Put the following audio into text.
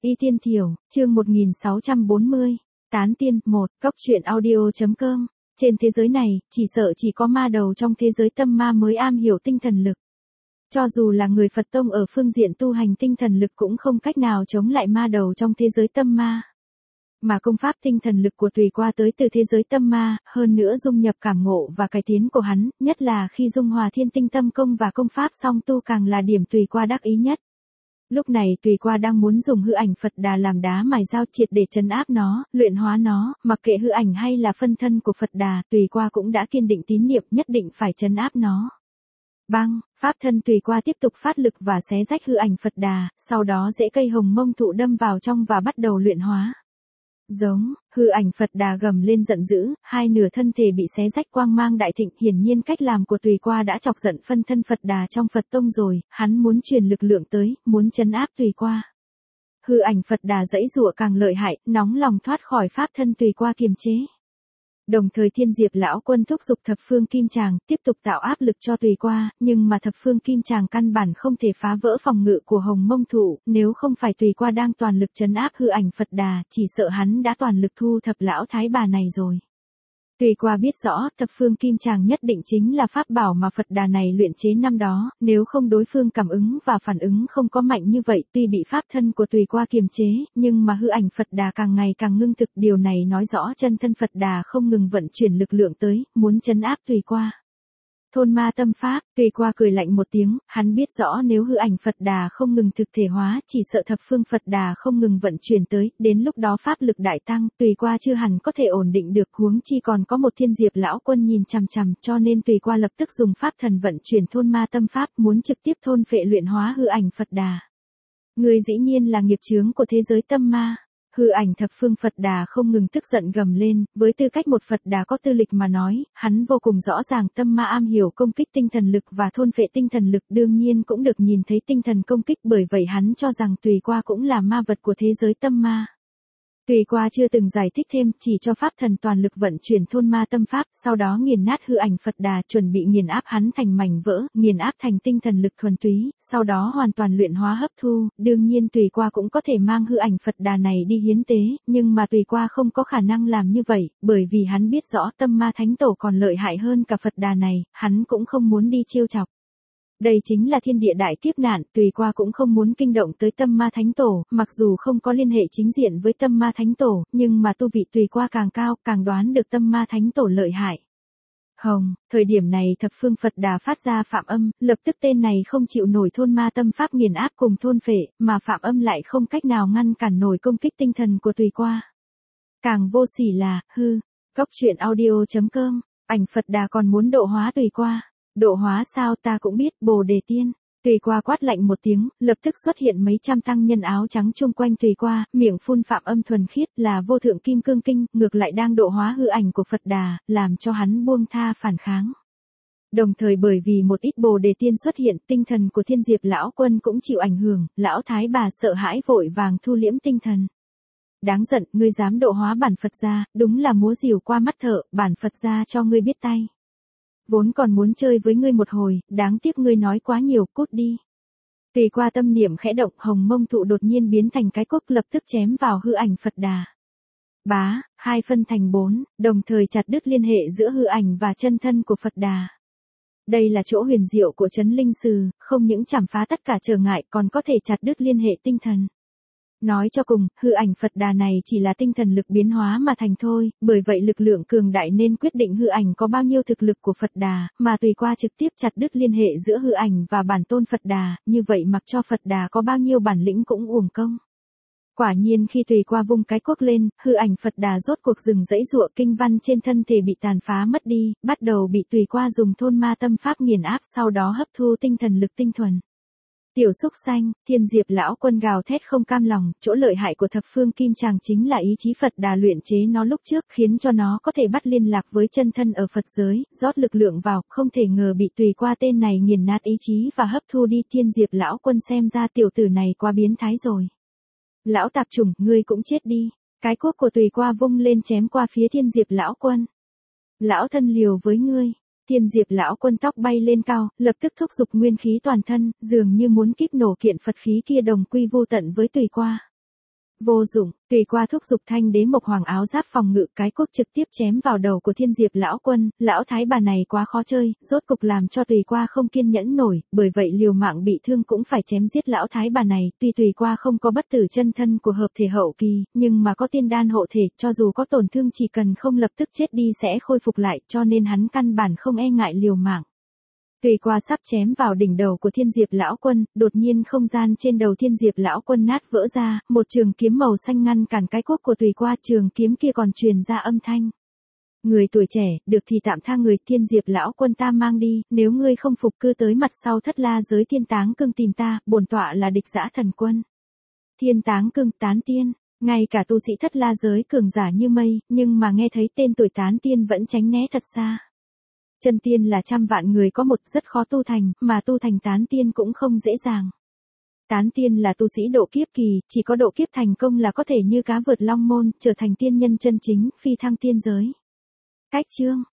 Y Tiên Thiểu, chương 1640, Tán Tiên, 1, Cốc truyện audio.com. Trên thế giới này, chỉ sợ chỉ có ma đầu trong thế giới tâm ma mới am hiểu tinh thần lực. Cho dù là người Phật tông ở phương diện tu hành tinh thần lực cũng không cách nào chống lại ma đầu trong thế giới tâm ma. Mà công pháp tinh thần lực của Tùy Qua tới từ thế giới tâm ma, hơn nữa dung nhập cảm ngộ và cải tiến của hắn, nhất là khi dung hòa thiên tinh tâm công và công pháp song tu càng là điểm Tùy Qua đắc ý nhất. Lúc này Tùy Qua đang muốn dùng hư ảnh Phật Đà làm đá mài dao triệt để trấn áp nó, luyện hóa nó, mặc kệ hư ảnh hay là phân thân của Phật Đà, Tùy Qua cũng đã kiên định tín niệm nhất định phải trấn áp nó. Băng, pháp thân Tùy Qua tiếp tục phát lực và xé rách hư ảnh Phật Đà, sau đó rễ cây hồng mông thụ đâm vào trong và bắt đầu luyện hóa. Giống, hư ảnh Phật Đà gầm lên giận dữ, hai nửa thân thể bị xé rách quang mang đại thịnh, hiển nhiên cách làm của Tùy Qua đã chọc giận phân thân Phật Đà trong Phật tông rồi, hắn muốn truyền lực lượng tới, muốn trấn áp Tùy Qua. Hư ảnh Phật Đà giãy giụa càng lợi hại, nóng lòng thoát khỏi pháp thân Tùy Qua kiềm chế. Đồng thời Thiên Diệp lão quân thúc giục Thập Phương Kim Tràng tiếp tục tạo áp lực cho Tùy Qua, nhưng mà Thập Phương Kim Tràng căn bản không thể phá vỡ phòng ngự của hồng mông thụ, nếu không phải Tùy Qua đang toàn lực trấn áp hư ảnh Phật Đà, chỉ sợ hắn đã toàn lực thu thập lão thái bà này rồi. Tùy Qua biết rõ, Thập Phương Kim Tràng nhất định chính là pháp bảo mà Phật Đà này luyện chế năm đó, nếu không đối phương cảm ứng và phản ứng không có mạnh như vậy, tuy bị pháp thân của Tùy Qua kiềm chế, nhưng mà hư ảnh Phật Đà càng ngày càng ngưng thực, điều này nói rõ chân thân Phật Đà không ngừng vận chuyển lực lượng tới, muốn trấn áp Tùy Qua. Thôn ma tâm pháp, Tùy Qua cười lạnh một tiếng, hắn biết rõ nếu hư ảnh Phật Đà không ngừng thực thể hóa, chỉ sợ thập phương Phật Đà không ngừng vận chuyển tới, đến lúc đó pháp lực đại tăng, Tùy Qua chưa hẳn có thể ổn định được, huống chi còn có một Thiên Diệp lão quân nhìn chằm chằm, cho nên Tùy Qua lập tức dùng pháp thần vận chuyển thôn ma tâm pháp, muốn trực tiếp thôn phệ luyện hóa hư ảnh Phật Đà. Người dĩ nhiên là nghiệp chướng của thế giới tâm ma. Hư ảnh Thập Phương Phật Đà không ngừng tức giận gầm lên, với tư cách một Phật Đà có tư lịch mà nói, hắn vô cùng rõ ràng tâm ma am hiểu công kích tinh thần lực và thôn phệ tinh thần lực, đương nhiên cũng được nhìn thấy tinh thần công kích, bởi vậy hắn cho rằng Tùy Qua cũng là ma vật của thế giới tâm ma. Tùy Qua chưa từng giải thích thêm, chỉ cho pháp thần toàn lực vận chuyển thôn ma tâm pháp, sau đó nghiền nát hư ảnh Phật Đà, chuẩn bị nghiền áp hắn thành mảnh vỡ, nghiền áp thành tinh thần lực thuần túy, sau đó hoàn toàn luyện hóa hấp thu, đương nhiên Tùy Qua cũng có thể mang hư ảnh Phật Đà này đi hiến tế, nhưng mà Tùy Qua không có khả năng làm như vậy, bởi vì hắn biết rõ tâm ma thánh tổ còn lợi hại hơn cả Phật Đà này, hắn cũng không muốn đi trêu chọc. Đây chính là thiên địa đại kiếp nạn, Tùy Qua cũng không muốn kinh động tới tâm ma thánh tổ, mặc dù không có liên hệ chính diện với tâm ma thánh tổ, nhưng mà tu vị Tùy Qua càng cao, càng đoán được tâm ma thánh tổ lợi hại. Hồng, thời điểm này Thập Phương Phật Đà phát ra phạm âm, lập tức tên này không chịu nổi thôn ma tâm pháp nghiền áp cùng thôn phệ, mà phạm âm lại không cách nào ngăn cản nổi công kích tinh thần của Tùy Qua. Càng vô sỉ là, Cốc truyện audio.com, ảnh Phật Đà còn muốn độ hóa Tùy Qua. Độ hóa sao ta cũng biết, Bồ Đề Tiên. Tùy Qua quát lạnh một tiếng, lập tức xuất hiện mấy trăm tăng nhân áo trắng chung quanh Tùy Qua, miệng phun phạm âm thuần khiết là vô thượng kim cương kinh, ngược lại đang độ hóa hư ảnh của Phật Đà, làm cho hắn buông tha phản kháng. Đồng thời bởi vì một ít Bồ Đề Tiên xuất hiện, tinh thần của Thiên Diệp lão quân cũng chịu ảnh hưởng, lão thái bà sợ hãi vội vàng thu liễm tinh thần. Đáng giận, ngươi dám độ hóa bản Phật gia, đúng là múa rìu qua mắt thợ, bản Phật gia cho ngươi biết tay. Vốn còn muốn chơi với ngươi một hồi, đáng tiếc ngươi nói quá nhiều, cút đi. Tùy Qua tâm niệm khẽ động, hồng mông thụ đột nhiên biến thành cái cuốc lập tức chém vào hư ảnh Phật Đà. Bá, hai phân thành bốn, đồng thời chặt đứt liên hệ giữa hư ảnh và chân thân của Phật Đà. Đây là chỗ huyền diệu của Trấn Linh Sừ, không những chảm phá tất cả trở ngại còn có thể chặt đứt liên hệ tinh thần. Nói cho cùng, hư ảnh Phật Đà này chỉ là tinh thần lực biến hóa mà thành thôi, bởi vậy lực lượng cường đại nên quyết định hư ảnh có bao nhiêu thực lực của Phật Đà, mà Tùy Qua trực tiếp chặt đứt liên hệ giữa hư ảnh và bản tôn Phật Đà, như vậy mặc cho Phật Đà có bao nhiêu bản lĩnh cũng uổng công. Quả nhiên khi Tùy Qua vung cái cuốc lên, hư ảnh Phật Đà rốt cuộc dừng giãy giụa, kinh văn trên thân thể bị tàn phá mất đi, bắt đầu bị Tùy Qua dùng thôn ma tâm pháp nghiền áp, sau đó hấp thu tinh thần lực tinh thuần. Tiểu xúc xanh, Thiên Diệp lão quân gào thét không cam lòng, chỗ lợi hại của Thập Phương Kim Tràng chính là ý chí Phật Đà luyện chế nó lúc trước, khiến cho nó có thể bắt liên lạc với chân thân ở Phật giới, rót lực lượng vào, không thể ngờ bị Tùy Qua tên này nghiền nát ý chí và hấp thu đi. Thiên Diệp lão quân xem ra tiểu tử này quá biến thái rồi. Lão tạp chủng, ngươi cũng chết đi. Cái cuốc của Tùy Qua vung lên chém qua phía Thiên Diệp lão quân. Lão thân liều với ngươi. Thiên Diệp lão quân tóc bay lên cao, lập tức thúc giục nguyên khí toàn thân, dường như muốn kíp nổ kiện Phật khí kia đồng quy vô tận với Tùy Qua. Vô dụng, tùy qua thúc giục Thanh đế Mộc Hoàng áo giáp phòng ngự cái cuốc trực tiếp chém vào đầu của Thiên Diệp lão quân, lão thái bà này quá khó chơi, rốt cục làm cho tùy qua không kiên nhẫn nổi, bởi vậy liều mạng bị thương cũng phải chém giết lão thái bà này, tuy tùy qua không có bất tử chân thân của hợp thể hậu kỳ, nhưng mà có tiên đan hộ thể, cho dù có tổn thương chỉ cần không lập tức chết đi sẽ khôi phục lại, cho nên hắn căn bản không e ngại liều mạng. Tùy qua sắp chém vào đỉnh đầu của Thiên Diệp lão quân, đột nhiên không gian trên đầu Thiên Diệp lão quân nát vỡ ra, một trường kiếm màu xanh ngăn cản cái cuốc của tùy qua, trường kiếm kia còn truyền ra âm thanh. Người tuổi trẻ, được thì tạm tha người, Thiên Diệp lão quân ta mang đi, nếu ngươi không phục cứ tới mặt sau Thất La giới Thiên Táng Cương tìm ta, bổn tọa là địch dã thần quân. Thiên Táng Cương, tán tiên, ngay cả tu sĩ Thất La giới cường giả như mây, nhưng mà nghe thấy tên tuổi tán tiên vẫn tránh né thật xa. Chân tiên là trăm vạn người có một, rất khó tu thành, mà tu thành tán tiên cũng không dễ dàng. Tán tiên là tu sĩ độ kiếp kỳ, chỉ có độ kiếp thành công là có thể như cá vượt long môn, trở thành tiên nhân chân chính, phi thăng tiên giới. Cách chương